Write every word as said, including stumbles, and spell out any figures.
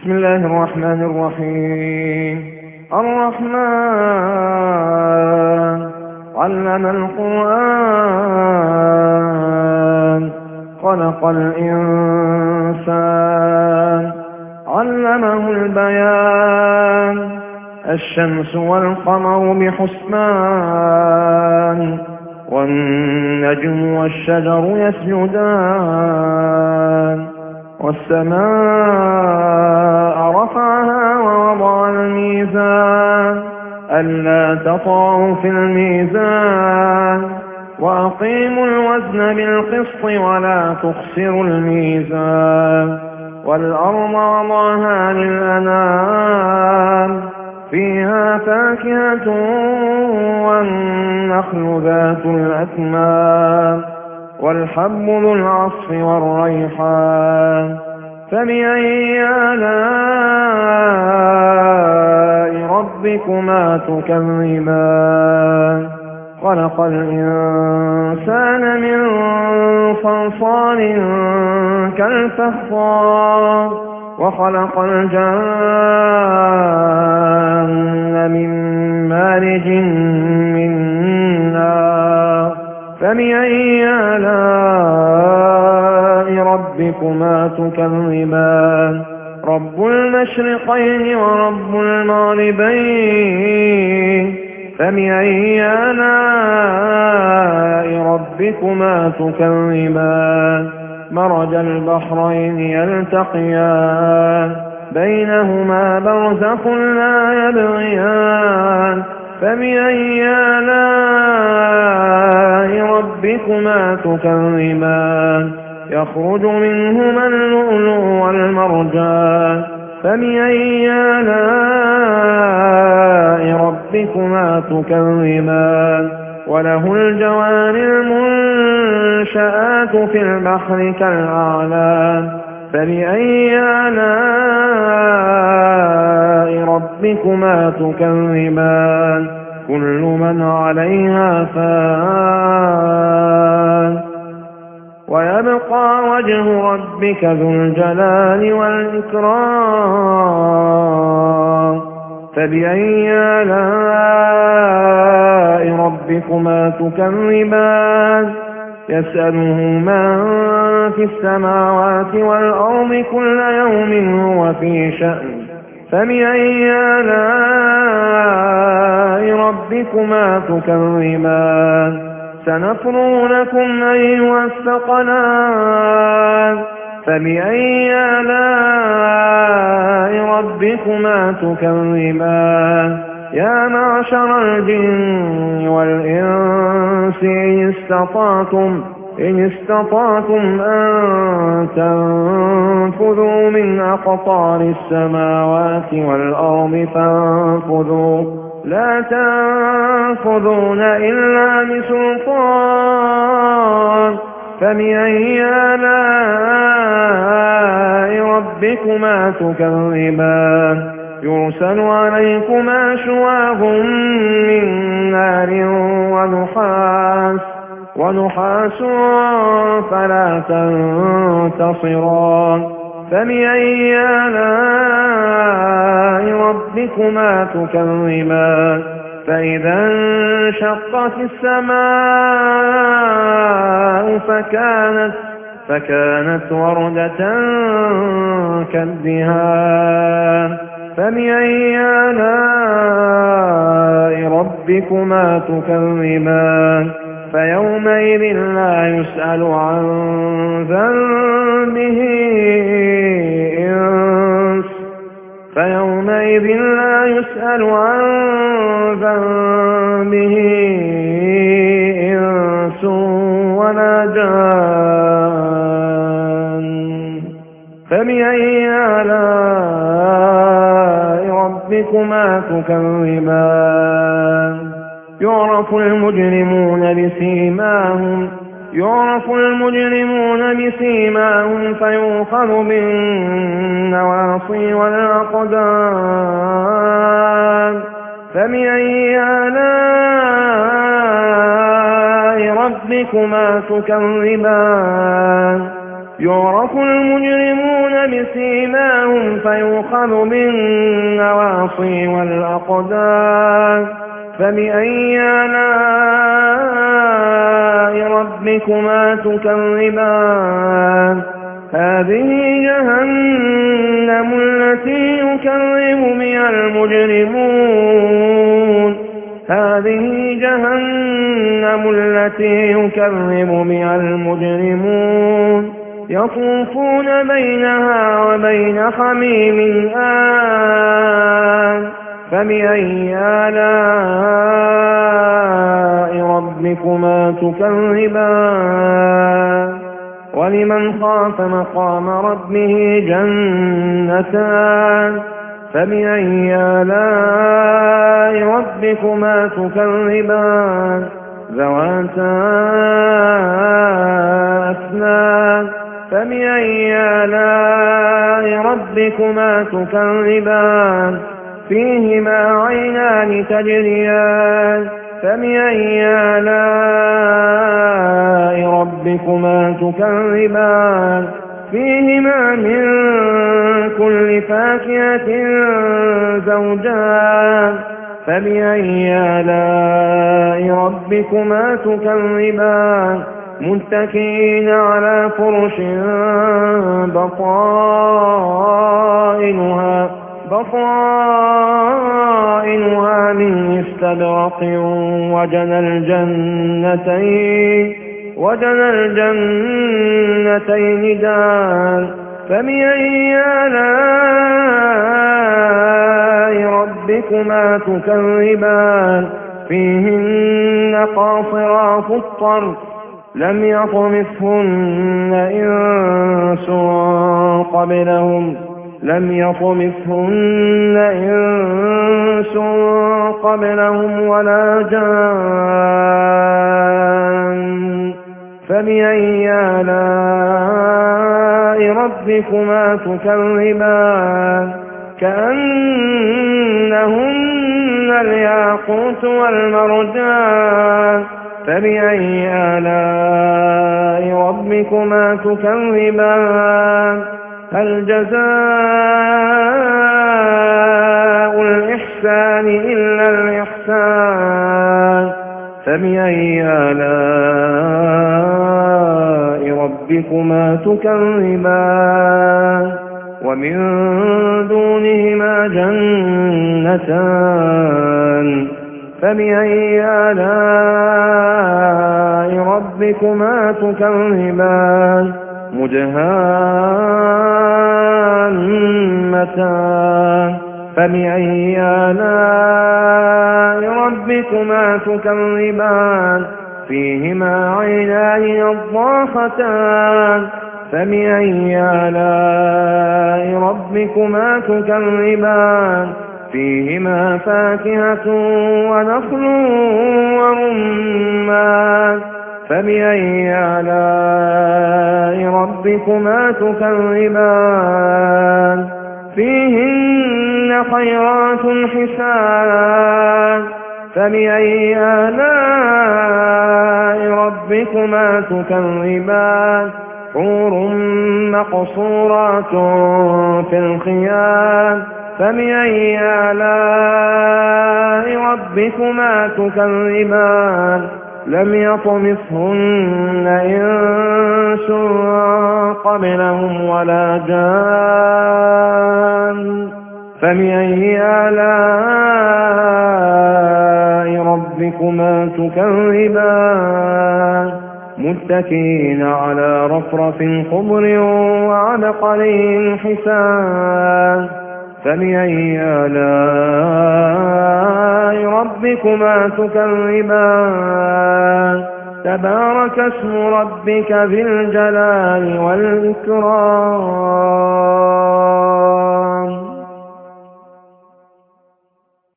بسم الله الرحمن الرحيم. الرحمن علم القرآن خلق الإنسان علمه البيان الشمس والقمر بحسبان والنجم والشجر يسجدان والسماء رفعها ووضع الميزان ألا تطغوا في الميزان وأقيموا الوزن بالقسط ولا تخسروا الميزان والأرض وضعها للأنام فيها فاكهة والنخل ذات الأكمام والحب ذو العصف والريحان فبأي آلاء ربكما تكذبان خلق الإنسان من صلصال كالفخار وخلق الجان من مارج من نار فبأي آلاء ربكما تكذبان رب المشرقين ورب المغربين فبأي آلاء ربكما تكذبان مرج البحرين يلتقيان بينهما برزخ لا يبغيان فبأي آلاء ربكما تكذبان يخرج منهما اللؤلؤ والمرجان فبأي آلاء ربكما تكذبان وله الجوار المنشآت في البحر كالأعلام فبأي آلاء ربكما تكذبان كل من عليها فان ويبقى وجه ربك ذو الجلال والإكرام فبأي آلاء ربكما تكذبان يسأله من في السماوات والأرض كل يوم هو في شأن فبأي آلاء ربكما تكذبان سنفرغ لكم أيها الثقلان فبأي آلاء ربكما تكذبان يا معشر الجن والإنس إن استطعتم إن استطعتم أن تنفذوا من أقطار السماوات والأرض فانفذوا لا تنفذون إلا بسلطان فبأي آلاء ربكما تكذبان يرسل عليكما شواظ من نار ونحاس ونحاس فلا تنتصران فبأي آلاء ربكما تكذبان فإذا انشقت السماء فكانت فكانت وردة كالدهان فبأي آلاء ربكما تكذبان فيومئذ لا يسأل عن ذنبه إنس فيومئذ لا يسأل عن ذنبه إنس ولا جان فبأي آلاء ربكما تكذبان يعرف المجرمون بسيماهم يعرف المجرمون بسيماهم فيؤخذ بالنواصي والأقدام فبأي آلاء ربكما تكذبان يعرف المجرمون بسيماهم فيؤخذ بالنواصي والأقدام فبأي آلاء ربكما تكذبان هذه جهنم التي يكذب بها المجرمون هذه جهنم التي يكذب بها المجرمون يطوفون بينها وبين حميم آن فبأي آلاء ربكما تكذبان ولمن خاف مقام ربه جنتان فبأي آلاء ربكما تكذبان ذواتا أفنان فبأي آلاء ربكما تكذبان فيهما عينان تجريان فبأي آلاء ربكما تكذبان فيهما من كل فاكهة زوجان فبأي آلاء ربكما تكذبان متكئين على فرش بطائنها بطائنها من استبرق وجنى الجنتين وجنى الجنتين دان فبأي آلاء ربكما تكذبان فيهن قاصرات الطرف لم يطمثهن إنس قبلهم لم يطمثهن إنس قبلهم ولا جان فبأي آلاء ربكما تكذبان كأنهن الياقوت والمرجان فبأي آلاء ربكما تكذبان هل جزاء الإحسان إلا الإحسان فبأي آلاء ربكما تكذبان ومن دونهما جنتان فبأي آلاء ربكما تكذبان مدهامتان فبأي آلاء ربكما تكذبان فيهما عينان نضاختان فبأي آلاء ربكما تكذبان فيهما فاكهة ونخل ورمان فبأي آلاء ربكما تكذبان فيهن خيرات حسان فبأي آلاء ربكما تكذبان حور مقصورات في الخيام فبأي آلاء ربكما تكذبان لم يطمثهن إنس قبلهم ولا جان فبأي آلاء ربكما تكذبان متكئين على رفرف خضر وعبقري حسان فبأي آلاء ربكما تكذبان تبارك اسم ربك ذي الجلال والإكرام